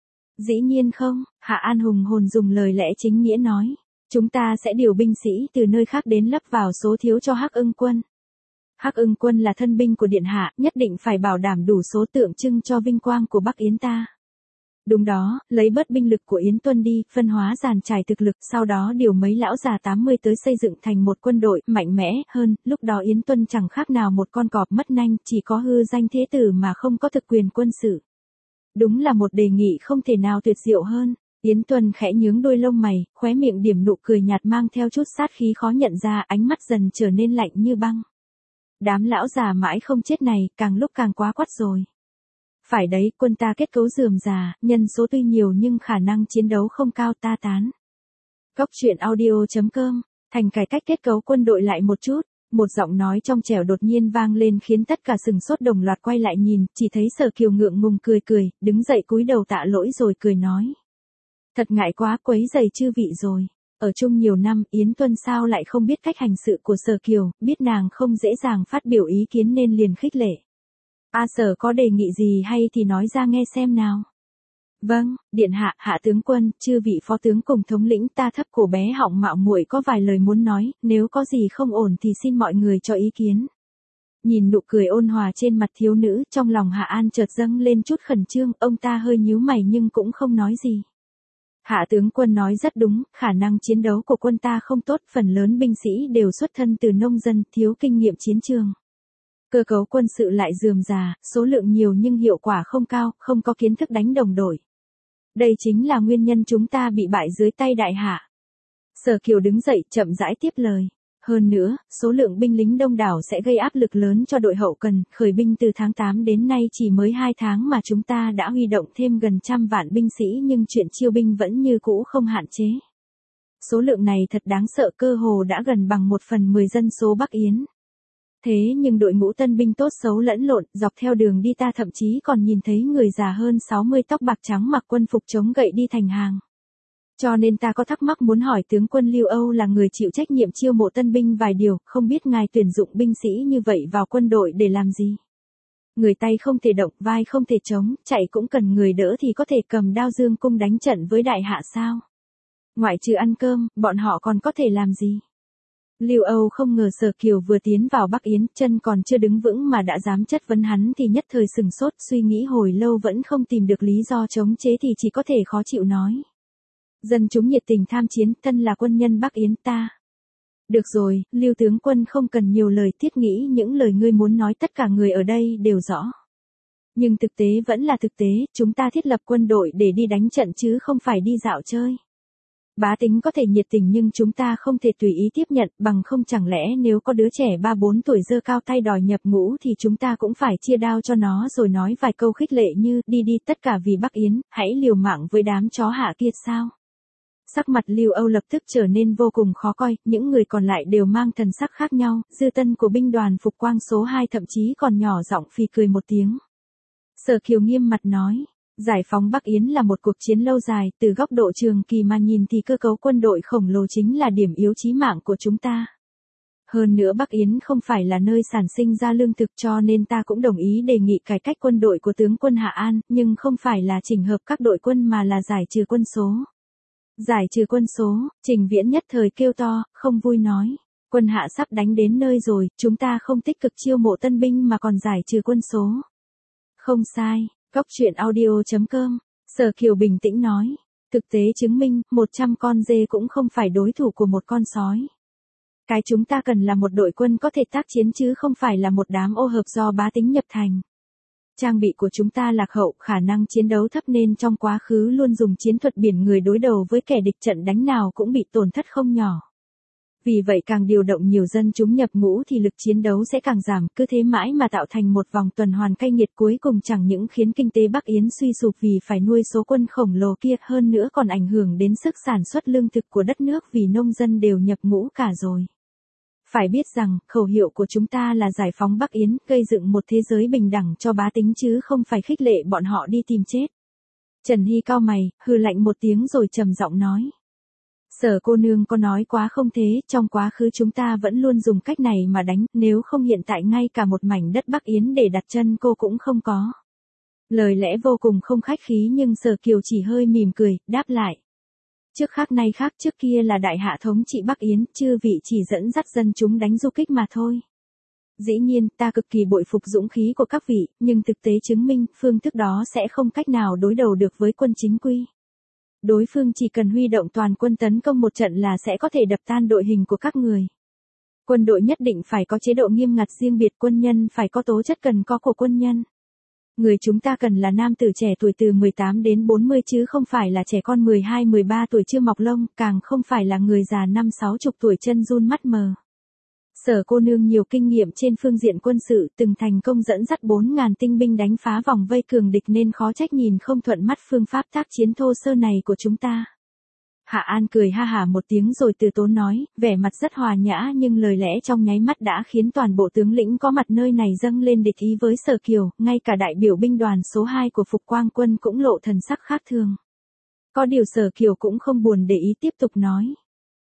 Speaker 1: Dĩ nhiên không, Hạ An hùng hồn dùng lời lẽ chính nghĩa nói. Chúng ta sẽ điều binh sĩ từ nơi khác đến lấp vào số thiếu cho Hắc Ưng quân. Hắc Ưng quân là thân binh của điện hạ, nhất định phải bảo đảm đủ số tượng trưng cho vinh quang của Bắc Yến ta. Đúng đó, lấy bớt binh lực của Yến Tuân đi, phân hóa dàn trải thực lực, sau đó điều mấy lão già tám mươi tới xây dựng thành một quân đội mạnh mẽ hơn, lúc đó Yến Tuân chẳng khác nào một con cọp mất nanh, chỉ có hư danh thế tử mà không có thực quyền quân sự. Đúng là một đề nghị không thể nào tuyệt diệu hơn. Yến Tuân khẽ nhướng đôi lông mày, khóe miệng điểm nụ cười nhạt mang theo chút sát khí khó nhận ra, ánh mắt dần trở nên lạnh như băng. Đám lão già mãi không chết này, càng lúc càng quá quắt rồi. Phải đấy, quân ta kết cấu rườm rà, nhân số tuy nhiều nhưng khả năng chiến đấu không cao, ta tán. Góc truyện audio chấm com, thành cải cách kết cấu quân đội lại một chút. Một giọng nói trong trẻo đột nhiên vang lên khiến tất cả sừng sốt đồng loạt quay lại nhìn, chỉ thấy Sở Kiều ngượng ngùng cười cười, đứng dậy cúi đầu tạ lỗi rồi cười nói. Thật ngại quá, quấy rầy chư vị rồi. Ở chung nhiều năm, Yến Tuân sao lại không biết cách hành sự của Sở Kiều, biết nàng không dễ dàng phát biểu ý kiến nên liền khích lệ. A Sở có đề nghị gì hay thì nói ra nghe xem nào. Vâng, điện hạ, hạ tướng quân, chư vị phó tướng cùng thống lĩnh, ta thấp cổ bé họng mạo muội có vài lời muốn nói, nếu có gì không ổn thì xin mọi người cho ý kiến. Nhìn nụ cười ôn hòa trên mặt thiếu nữ, trong lòng Hạ An chợt dâng lên chút khẩn trương, ông ta hơi nhíu mày nhưng cũng không nói gì. Hạ tướng quân nói rất đúng, khả năng chiến đấu của quân ta không tốt, phần lớn binh sĩ đều xuất thân từ nông dân, thiếu kinh nghiệm chiến trường. Cơ cấu quân sự lại rườm rà, số lượng nhiều nhưng hiệu quả không cao, không có kiến thức đánh đồng đội. Đây chính là nguyên nhân chúng ta bị bại dưới tay đại hạ. Sở Kiều đứng dậy, chậm rãi tiếp lời. Hơn nữa, số lượng binh lính đông đảo sẽ gây áp lực lớn cho đội hậu cần, khởi binh từ tháng tám đến nay chỉ mới hai tháng mà chúng ta đã huy động thêm gần trăm vạn binh sĩ nhưng chuyện chiêu binh vẫn như cũ không hạn chế. Số lượng này thật đáng sợ, cơ hồ đã gần bằng một phần mười dân số Bắc Yến. Thế nhưng đội ngũ tân binh tốt xấu lẫn lộn, dọc theo đường đi ta thậm chí còn nhìn thấy người già hơn sáu mươi tóc bạc trắng mặc quân phục chống gậy đi thành hàng. Cho nên ta có thắc mắc muốn hỏi tướng quân Lưu Âu là người chịu trách nhiệm chiêu mộ tân binh vài điều, không biết ngài tuyển dụng binh sĩ như vậy vào quân đội để làm gì? Người tay không thể động, vai không thể chống, chạy cũng cần người đỡ thì có thể cầm đao dương cung đánh trận với đại hạ sao? Ngoại trừ ăn cơm, bọn họ còn có thể làm gì? Lưu Âu không ngờ Sở Kiều vừa tiến vào Bắc Yến, chân còn chưa đứng vững mà đã dám chất vấn hắn thì nhất thời sừng sốt, suy nghĩ hồi lâu vẫn không tìm được lý do chống chế thì chỉ có thể khó chịu nói. Dân chúng nhiệt tình tham chiến, thân là quân nhân Bắc Yến ta. Được rồi, Lưu tướng quân không cần nhiều lời, thiết nghĩ những lời ngươi muốn nói tất cả người ở đây đều rõ. Nhưng thực tế vẫn là thực tế, chúng ta thiết lập quân đội để đi đánh trận chứ không phải đi dạo chơi. Bá tính có thể nhiệt tình nhưng chúng ta không thể tùy ý tiếp nhận, bằng không chẳng lẽ nếu có đứa trẻ ba bốn tuổi giơ cao tay đòi nhập ngũ thì chúng ta cũng phải chia đao cho nó rồi nói vài câu khích lệ như đi đi tất cả vì Bắc Yến, hãy liều mạng với đám chó hạ kia sao? Sắc mặt Lưu Âu lập tức trở nên vô cùng khó coi, những người còn lại đều mang thần sắc khác nhau, dư tân của binh đoàn phục quang số hai thậm chí còn nhỏ giọng phì cười một tiếng. Sở Kiều nghiêm mặt nói. Giải phóng Bắc Yến là một cuộc chiến lâu dài, từ góc độ trường kỳ mà nhìn thì cơ cấu quân đội khổng lồ chính là điểm yếu chí mạng của chúng ta. Hơn nữa Bắc Yến không phải là nơi sản sinh ra lương thực cho nên ta cũng đồng ý đề nghị cải cách quân đội của tướng quân Hạ An, nhưng không phải là chỉnh hợp các đội quân mà là giải trừ quân số. Giải trừ quân số, Trình Viễn nhất thời kêu to, không vui nói. Quân Hạ sắp đánh đến nơi rồi, chúng ta không tích cực chiêu mộ tân binh mà còn giải trừ quân số. Không sai. Góc truyện audio chấm com, Sở Kiều bình tĩnh nói. Thực tế chứng minh, một trăm con dê cũng không phải đối thủ của một con sói. Cái chúng ta cần là một đội quân có thể tác chiến chứ không phải là một đám ô hợp do bá tính nhập thành. Trang bị của chúng ta lạc hậu, khả năng chiến đấu thấp nên trong quá khứ luôn dùng chiến thuật biển người đối đầu với kẻ địch, trận đánh nào cũng bị tổn thất không nhỏ. Vì vậy càng điều động nhiều dân chúng nhập ngũ thì lực chiến đấu sẽ càng giảm, cứ thế mãi mà tạo thành một vòng tuần hoàn cay nghiệt, cuối cùng chẳng những khiến kinh tế Bắc Yến suy sụp vì phải nuôi số quân khổng lồ kia, hơn nữa còn ảnh hưởng đến sức sản xuất lương thực của đất nước vì nông dân đều nhập ngũ cả rồi. Phải biết rằng, khẩu hiệu của chúng ta là giải phóng Bắc Yến, gây dựng một thế giới bình đẳng cho bá tính chứ không phải khích lệ bọn họ đi tìm chết. Trần Hy cau mày, hừ lạnh một tiếng rồi trầm giọng nói. Sở cô nương có nói quá không thế, trong quá khứ chúng ta vẫn luôn dùng cách này mà đánh, nếu không hiện tại ngay cả một mảnh đất Bắc Yến để đặt chân cô cũng không có. Lời lẽ vô cùng không khách khí nhưng Sở Kiều chỉ hơi mỉm cười, đáp lại. Trước khác nay khác, trước kia là đại hạ thống trị Bắc Yến, chư vị chỉ dẫn dắt dân chúng đánh du kích mà thôi. Dĩ nhiên, ta cực kỳ bội phục dũng khí của các vị, nhưng thực tế chứng minh, phương thức đó sẽ không cách nào đối đầu được với quân chính quy. Đối phương chỉ cần huy động toàn quân tấn công một trận là sẽ có thể đập tan đội hình của các người. Quân đội nhất định phải có chế độ nghiêm ngặt riêng biệt, quân nhân phải có tố chất cần có của quân nhân. Người chúng ta cần là nam tử trẻ tuổi từ mười tám đến bốn mươi chứ không phải là trẻ con mười hai mười ba tuổi chưa mọc lông, càng không phải là người già năm sáu chục tuổi chân run mắt mờ. Sở cô nương nhiều kinh nghiệm trên phương diện quân sự, từng thành công dẫn dắt bốn ngàn tinh binh đánh phá vòng vây cường địch nên khó trách nhìn không thuận mắt phương pháp tác chiến thô sơ này của chúng ta. Hạ An cười ha hả một tiếng rồi từ tốn nói, vẻ mặt rất hòa nhã nhưng lời lẽ trong nháy mắt đã khiến toàn bộ tướng lĩnh có mặt nơi này dâng lên địch ý với Sở Kiều, ngay cả đại biểu binh đoàn số hai của Phục Quang quân cũng lộ thần sắc khác thường. Có điều Sở Kiều cũng không buồn để ý tiếp tục nói.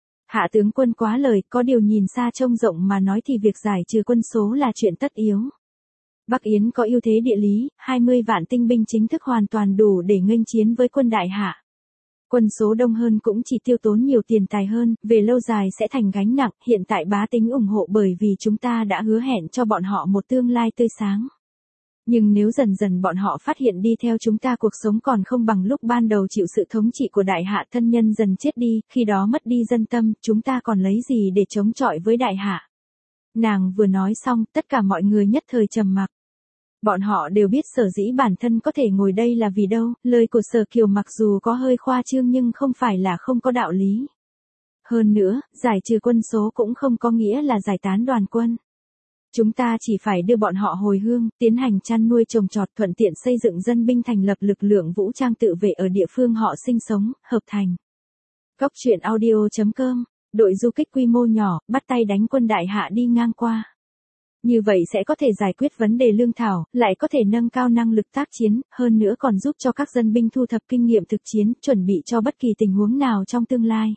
Speaker 1: Hạ tướng quân quá lời, có điều nhìn xa trông rộng mà nói thì việc giải trừ quân số là chuyện tất yếu. Bắc Yến có ưu thế địa lý, hai mươi vạn tinh binh chính thức hoàn toàn đủ để nghênh chiến với quân Đại Hạ. Quân số đông hơn cũng chỉ tiêu tốn nhiều tiền tài hơn, về lâu dài sẽ thành gánh nặng, hiện tại bá tính ủng hộ bởi vì chúng ta đã hứa hẹn cho bọn họ một tương lai tươi sáng. Nhưng nếu dần dần bọn họ phát hiện đi theo chúng ta cuộc sống còn không bằng lúc ban đầu chịu sự thống trị của Đại Hạ, thân nhân dần chết đi, khi đó mất đi dân tâm, chúng ta còn lấy gì để chống chọi với Đại Hạ. Nàng vừa nói xong, tất cả mọi người nhất thời trầm mặc. Bọn họ đều biết sở dĩ bản thân có thể ngồi đây là vì đâu, lời của Sở Kiều mặc dù có hơi khoa trương nhưng không phải là không có đạo lý. Hơn nữa, giải trừ quân số cũng không có nghĩa là giải tán đoàn quân. Chúng ta chỉ phải đưa bọn họ hồi hương, tiến hành chăn nuôi trồng trọt, thuận tiện xây dựng dân binh, thành lập lực lượng vũ trang tự vệ ở địa phương họ sinh sống, hợp thành. Góc truyện audio chấm com, đội du kích quy mô nhỏ, bắt tay đánh quân Đại Hạ đi ngang qua. Như vậy sẽ có thể giải quyết vấn đề lương thảo, lại có thể nâng cao năng lực tác chiến, hơn nữa còn giúp cho các dân binh thu thập kinh nghiệm thực chiến, chuẩn bị cho bất kỳ tình huống nào trong tương lai.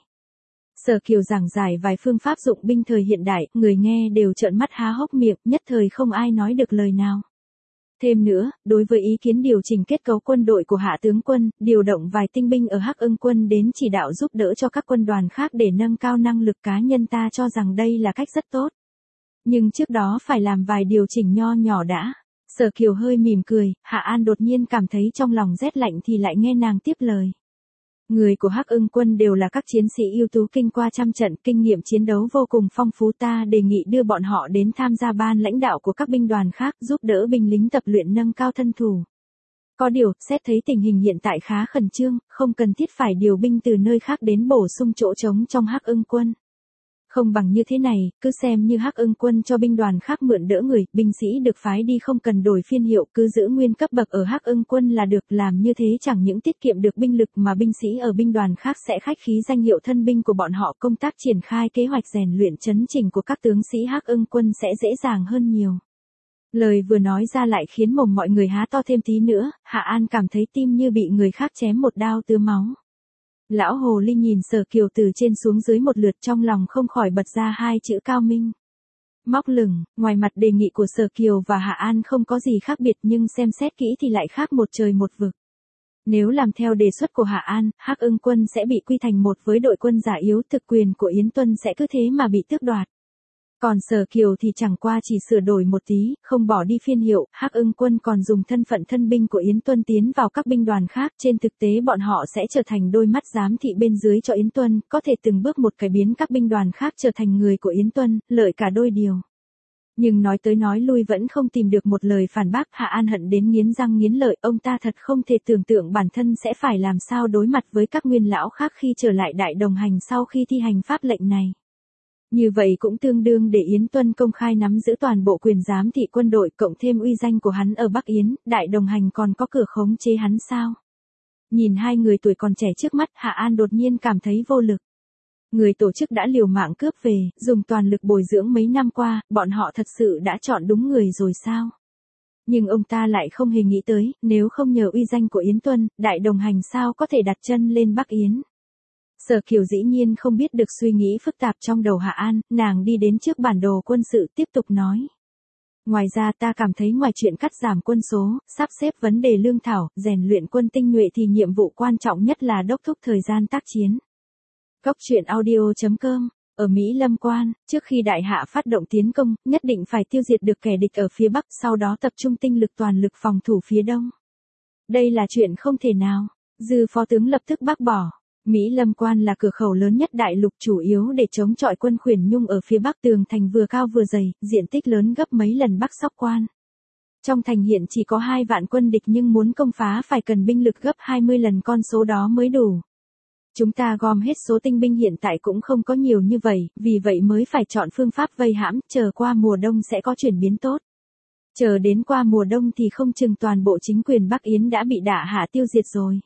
Speaker 1: Sở Kiều giảng giải vài phương pháp dụng binh thời hiện đại, người nghe đều trợn mắt há hốc miệng, nhất thời không ai nói được lời nào. Thêm nữa, đối với ý kiến điều chỉnh kết cấu quân đội của Hạ tướng quân, điều động vài tinh binh ở Hắc Ưng quân đến chỉ đạo giúp đỡ cho các quân đoàn khác để nâng cao năng lực cá nhân, ta cho rằng đây là cách rất tốt. Nhưng trước đó phải làm vài điều chỉnh nho nhỏ đã. Sở Kiều hơi mỉm cười, Hạ An đột nhiên cảm thấy trong lòng rét lạnh thì lại nghe nàng tiếp lời. Người của Hắc Ưng quân đều là các chiến sĩ ưu tú kinh qua trăm trận, kinh nghiệm chiến đấu vô cùng phong phú, ta đề nghị đưa bọn họ đến tham gia ban lãnh đạo của các binh đoàn khác, giúp đỡ binh lính tập luyện nâng cao thân thủ. Có điều, xét thấy tình hình hiện tại khá khẩn trương, không cần thiết phải điều binh từ nơi khác đến bổ sung chỗ trống trong Hắc Ưng quân. Không bằng như thế này, cứ xem như Hắc Ưng quân cho binh đoàn khác mượn đỡ người, binh sĩ được phái đi không cần đổi phiên hiệu, cứ giữ nguyên cấp bậc ở Hắc Ưng quân là được, làm như thế chẳng những tiết kiệm được binh lực mà binh sĩ ở binh đoàn khác sẽ khách khí danh hiệu thân binh của bọn họ, công tác triển khai kế hoạch rèn luyện chấn chỉnh của các tướng sĩ Hắc Ưng quân sẽ dễ dàng hơn nhiều. Lời vừa nói ra lại khiến mồm mọi người há to thêm tí nữa, Hạ An cảm thấy tim như bị người khác chém một đao tứa máu. Lão Hồ Ly nhìn Sở Kiều từ trên xuống dưới một lượt, trong lòng không khỏi bật ra hai chữ cao minh. Móc lửng, ngoài mặt đề nghị của Sở Kiều và Hạ An không có gì khác biệt nhưng xem xét kỹ thì lại khác một trời một vực. Nếu làm theo đề xuất của Hạ An, Hắc Ưng quân sẽ bị quy thành một với đội quân già yếu, thực quyền của Yến Tuân sẽ cứ thế mà bị tước đoạt. Còn Sở Kiều thì chẳng qua chỉ sửa đổi một tí, không bỏ đi phiên hiệu, Hắc Ưng quân còn dùng thân phận thân binh của Yến Tuân tiến vào các binh đoàn khác, trên thực tế bọn họ sẽ trở thành đôi mắt giám thị bên dưới cho Yến Tuân, có thể từng bước một cải biến các binh đoàn khác trở thành người của Yến Tuân, lợi cả đôi điều. Nhưng nói tới nói lui vẫn không tìm được một lời phản bác, Hạ An hận đến nghiến răng nghiến lợi, ông ta thật không thể tưởng tượng bản thân sẽ phải làm sao đối mặt với các nguyên lão khác khi trở lại Đại Đồng Hành sau khi thi hành pháp lệnh này. Như vậy cũng tương đương để Yến Tuân công khai nắm giữ toàn bộ quyền giám thị quân đội, cộng thêm uy danh của hắn ở Bắc Yến, Đại Đồng Hành còn có cửa khống chế hắn sao? Nhìn hai người tuổi còn trẻ trước mắt, Hạ An đột nhiên cảm thấy vô lực. Người tổ chức đã liều mạng cướp về, dùng toàn lực bồi dưỡng mấy năm qua, bọn họ thật sự đã chọn đúng người rồi sao? Nhưng ông ta lại không hề nghĩ tới, nếu không nhờ uy danh của Yến Tuân, Đại Đồng Hành sao có thể đặt chân lên Bắc Yến? Sở Kiều dĩ nhiên không biết được suy nghĩ phức tạp trong đầu Hạ An, nàng đi đến trước bản đồ quân sự tiếp tục nói. Ngoài ra ta cảm thấy ngoài chuyện cắt giảm quân số, sắp xếp vấn đề lương thảo, rèn luyện quân tinh nhuệ thì nhiệm vụ quan trọng nhất là đốc thúc thời gian tác chiến. Góc truyện audio chấm com, ở Mỹ Lâm Quan, trước khi Đại Hạ phát động tiến công, nhất định phải tiêu diệt được kẻ địch ở phía Bắc, sau đó tập trung tinh lực toàn lực phòng thủ phía Đông. Đây là chuyện không thể nào, Dư phó tướng lập tức bác bỏ. Mỹ Lâm Quan là cửa khẩu lớn nhất đại lục, chủ yếu để chống chọi quân Khuyển Nhung ở phía Bắc, tường thành vừa cao vừa dày, diện tích lớn gấp mấy lần Bắc Sóc Quan. Trong thành hiện chỉ có hai vạn quân địch nhưng muốn công phá phải cần binh lực gấp hai mươi lần con số đó mới đủ. Chúng ta gom hết số tinh binh hiện tại cũng không có nhiều như vậy, vì vậy mới phải chọn phương pháp vây hãm, chờ qua mùa đông sẽ có chuyển biến tốt. Chờ đến qua mùa đông thì không chừng toàn bộ chính quyền Bắc Yến đã bị đả hạ tiêu diệt rồi.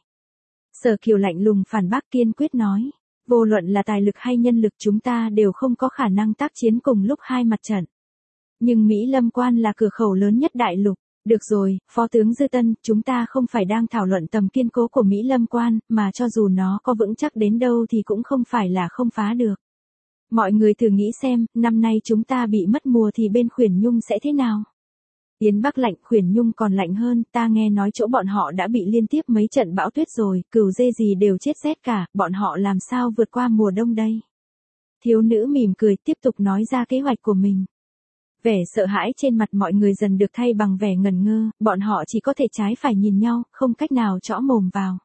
Speaker 1: Sở Kiều lạnh lùng phản bác kiên quyết nói, vô luận là tài lực hay nhân lực chúng ta đều không có khả năng tác chiến cùng lúc hai mặt trận. Nhưng Mỹ Lâm Quan là cửa khẩu lớn nhất đại lục. Được rồi, Phó tướng Dư Tân, chúng ta không phải đang thảo luận tầm kiên cố của Mỹ Lâm Quan, mà cho dù nó có vững chắc đến đâu thì cũng không phải là không phá được. Mọi người thử nghĩ xem, năm nay chúng ta bị mất mùa thì bên Khuyển Nhung sẽ thế nào? Yến Bắc lạnh, Khuyển Nhung còn lạnh hơn, ta nghe nói chỗ bọn họ đã bị liên tiếp mấy trận bão tuyết rồi, cừu dê gì đều chết rét cả, bọn họ làm sao vượt qua mùa đông đây? Thiếu nữ mỉm cười tiếp tục nói ra kế hoạch của mình. Vẻ sợ hãi trên mặt mọi người dần được thay bằng vẻ ngẩn ngơ, bọn họ chỉ có thể trái phải nhìn nhau, không cách nào chõ mồm vào.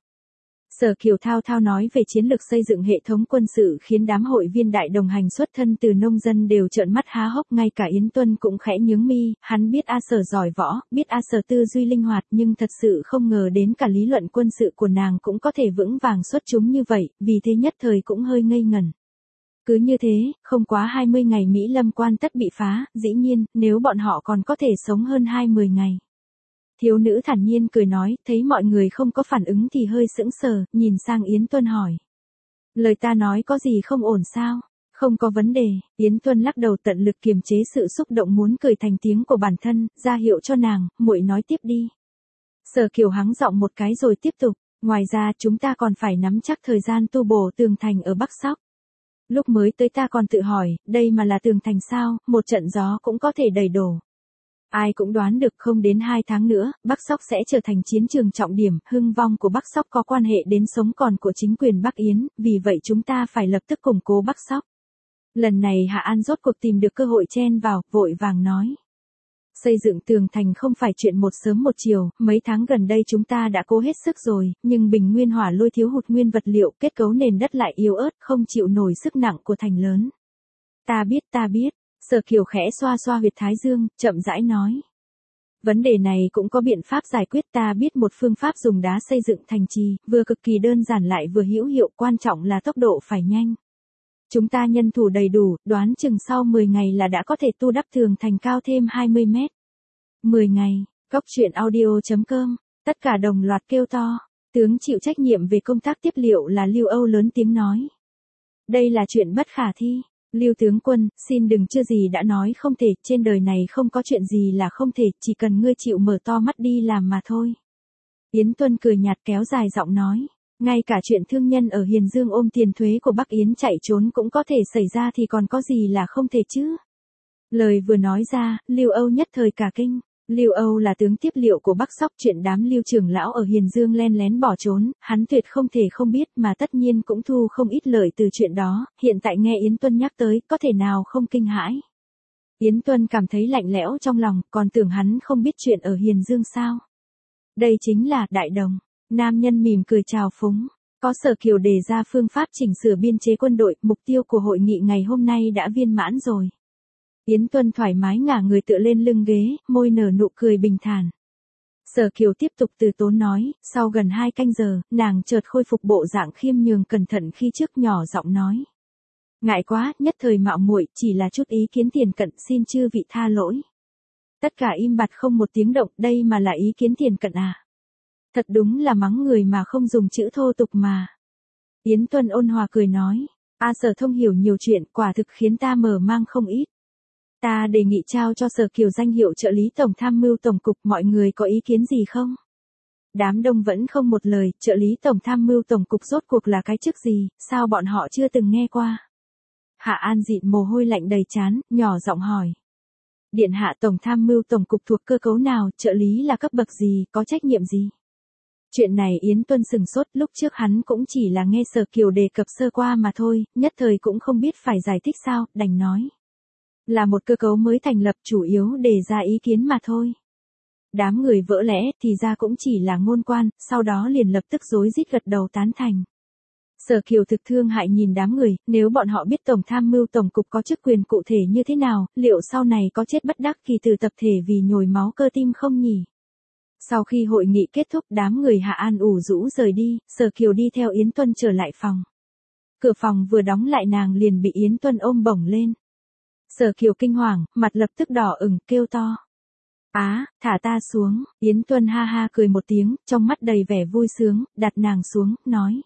Speaker 1: Sở Kiều thao thao nói về chiến lược xây dựng hệ thống quân sự khiến đám hội viên đại đồng hành xuất thân từ nông dân đều trợn mắt há hốc, ngay cả Yến Tuân cũng khẽ nhướng mi, hắn biết A Sở giỏi võ, biết A Sở tư duy linh hoạt nhưng thật sự không ngờ đến cả lý luận quân sự của nàng cũng có thể vững vàng xuất chúng như vậy, vì thế nhất thời cũng hơi ngây ngẩn. Cứ như thế, không quá hai mươi ngày Mỹ Lâm Quan tất bị phá, dĩ nhiên, nếu bọn họ còn có thể sống hơn hai mươi ngày. Thiếu nữ thản nhiên cười nói, thấy mọi người không có phản ứng thì hơi sững sờ, nhìn sang Yến Tuân hỏi. Lời ta nói có gì không ổn sao? Không có vấn đề, Yến Tuân lắc đầu tận lực kiềm chế sự xúc động muốn cười thành tiếng của bản thân, ra hiệu cho nàng, muội nói tiếp đi. Sở Kiều hắng giọng một cái rồi tiếp tục, ngoài ra chúng ta còn phải nắm chắc thời gian tu bổ tường thành ở Bắc Sóc. Lúc mới tới ta còn tự hỏi, đây mà là tường thành sao, một trận gió cũng có thể đẩy đổ. Ai cũng đoán được không đến hai tháng nữa, Bắc Sóc sẽ trở thành chiến trường trọng điểm, hưng vong của Bắc Sóc có quan hệ đến sống còn của chính quyền Bắc Yến, vì vậy chúng ta phải lập tức củng cố Bắc Sóc. Lần này Hạ An rốt cuộc tìm được cơ hội chen vào, vội vàng nói. Xây dựng tường thành không phải chuyện một sớm một chiều, mấy tháng gần đây chúng ta đã cố hết sức rồi, nhưng bình nguyên hỏa lôi thiếu hụt nguyên vật liệu, kết cấu nền đất lại yếu ớt, không chịu nổi sức nặng của thành lớn. Ta biết ta biết, Sở Kiều khẽ xoa xoa huyệt thái dương, chậm rãi nói. Vấn đề này cũng có biện pháp giải quyết, ta biết một phương pháp dùng đá xây dựng thành trì, vừa cực kỳ đơn giản lại vừa hữu hiệu, quan trọng là tốc độ phải nhanh. Chúng ta nhân thủ đầy đủ, đoán chừng sau mười ngày là đã có thể tu đắp tường thành cao thêm hai mươi mét. mười ngày, Cóc truyện audio chấm com, tất cả đồng loạt kêu to. Tướng chịu trách nhiệm về công tác tiếp liệu là Lưu Âu lớn tiếng nói. Đây là chuyện bất khả thi. Lưu tướng quân, xin đừng chưa gì đã nói không thể, trên đời này không có chuyện gì là không thể, chỉ cần ngươi chịu mở to mắt đi làm mà thôi. Yến Tuân cười nhạt kéo dài giọng nói. Ngay cả chuyện thương nhân ở Hiền Dương ôm tiền thuế của Bắc Yến chạy trốn cũng có thể xảy ra thì còn có gì là không thể chứ. Lời vừa nói ra, Lưu Âu nhất thời cả kinh. Lưu Âu là tướng tiếp liệu của Bắc Sóc, chuyện đám Lưu trưởng lão ở Hiền Dương len lén bỏ trốn, hắn tuyệt không thể không biết mà tất nhiên cũng thu không ít lợi từ chuyện đó, hiện tại nghe Yến Tuân nhắc tới, có thể nào không kinh hãi. Yến Tuân cảm thấy lạnh lẽo trong lòng, còn tưởng hắn không biết chuyện ở Hiền Dương sao. Đây chính là Đại Đồng. Nam nhân mỉm cười chào phúng. Có Sở Kiều đề ra phương pháp chỉnh sửa biên chế quân đội, mục tiêu của hội nghị ngày hôm nay đã viên mãn rồi. Yến Tuân thoải mái ngả người tựa lên lưng ghế, môi nở nụ cười bình thản. Sở Kiều tiếp tục từ tốn nói, sau gần hai canh giờ, nàng chợt khôi phục bộ dạng khiêm nhường cẩn thận khi trước nhỏ giọng nói. Ngại quá, nhất thời mạo muội, chỉ là chút ý kiến tiền cận, xin chư vị tha lỗi. Tất cả im bặt không một tiếng động, đây mà là ý kiến tiền cận à. Thật đúng là mắng người mà không dùng chữ thô tục mà. Yến Tuân ôn hòa cười nói, A Sở thông hiểu nhiều chuyện, quả thực khiến ta mở mang không ít. Ta đề nghị trao cho Sở Kiều danh hiệu trợ lý tổng tham mưu tổng cục, mọi người có ý kiến gì không? Đám đông vẫn không một lời, trợ lý tổng tham mưu tổng cục rốt cuộc là cái chức gì, sao bọn họ chưa từng nghe qua? Hạ An dịn mồ hôi lạnh đầy trán, nhỏ giọng hỏi. Điện hạ tổng tham mưu tổng cục thuộc cơ cấu nào, trợ lý là cấp bậc gì, có trách nhiệm gì? Chuyện này Yến Tuân sừng sốt, lúc trước hắn cũng chỉ là nghe Sở Kiều đề cập sơ qua mà thôi, nhất thời cũng không biết phải giải thích sao, đành nói. Là một cơ cấu mới thành lập, chủ yếu đề ra ý kiến mà thôi. Đám người vỡ lẽ thì ra cũng chỉ là ngôn quan, sau đó liền lập tức rối rít gật đầu tán thành. Sở Kiều thực thương hại nhìn đám người, nếu bọn họ biết Tổng Tham mưu Tổng cục có chức quyền cụ thể như thế nào, liệu sau này có chết bất đắc kỳ từ tập thể vì nhồi máu cơ tim không nhỉ? Sau khi hội nghị kết thúc, đám người Hạ An ủ rũ rời đi, Sở Kiều đi theo Yến Tuân trở lại phòng. Cửa phòng vừa đóng lại nàng liền bị Yến Tuân ôm bổng lên. Sở Kiều kinh hoàng, mặt lập tức đỏ ửng, kêu to. Á, thả ta xuống, Yến Tuân ha ha cười một tiếng, trong mắt đầy vẻ vui sướng, đặt nàng xuống, nói.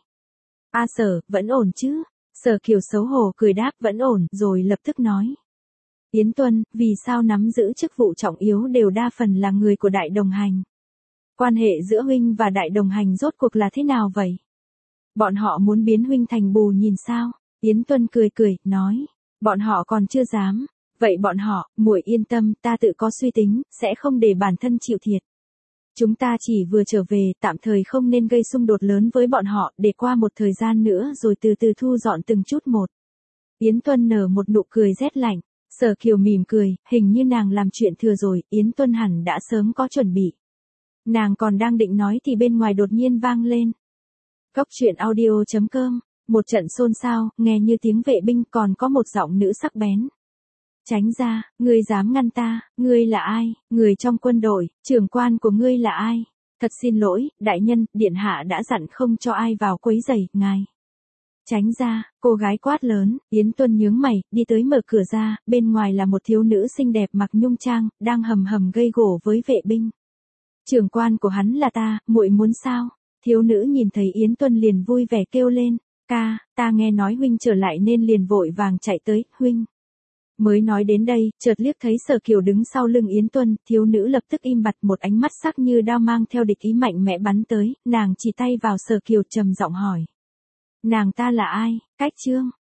Speaker 1: A Sở, vẫn ổn chứ? Sở Kiều xấu hổ cười đáp vẫn ổn, rồi lập tức nói. Yến Tuân, vì sao nắm giữ chức vụ trọng yếu đều đa phần là người của đại đồng hành? Quan hệ giữa huynh và đại đồng hành rốt cuộc là thế nào vậy? Bọn họ muốn biến huynh thành bù nhìn sao? Yến Tuân cười cười, nói. Bọn họ còn chưa dám. Vậy bọn họ, muội yên tâm, ta tự có suy tính, sẽ không để bản thân chịu thiệt. Chúng ta chỉ vừa trở về, tạm thời không nên gây xung đột lớn với bọn họ, để qua một thời gian nữa rồi từ từ thu dọn từng chút một. Yến Tuân nở một nụ cười rét lạnh. Sở Kiều mỉm cười, hình như nàng làm chuyện thừa rồi, Yến Tuân hẳn đã sớm có chuẩn bị. Nàng còn đang định nói thì bên ngoài đột nhiên vang lên. Cốc truyện audio chấm com, một trận xôn xao, nghe như tiếng vệ binh, còn có một giọng nữ sắc bén. Tránh ra, ngươi dám ngăn ta, ngươi là ai, người trong quân đội, trưởng quan của ngươi là ai? Thật xin lỗi, đại nhân, điện hạ đã dặn không cho ai vào quấy rầy, ngài. Tránh ra, cô gái quát lớn, Yến Tuân nhướng mày, đi tới mở cửa ra, bên ngoài là một thiếu nữ xinh đẹp mặc nhung trang, đang hầm hầm gây gổ với vệ binh. Trưởng quan của hắn là ta, muội muốn sao? Thiếu nữ nhìn thấy Yến Tuân liền vui vẻ kêu lên, ca, ta nghe nói huynh trở lại nên liền vội vàng chạy tới, huynh. Mới nói đến đây, chợt liếc thấy Sở Kiều đứng sau lưng Yến Tuân, thiếu nữ lập tức im bặt, một ánh mắt sắc như đao mang theo địch ý mạnh mẽ bắn tới, nàng chỉ tay vào Sở Kiều trầm giọng hỏi. Nàng ta là ai? Cách Trương.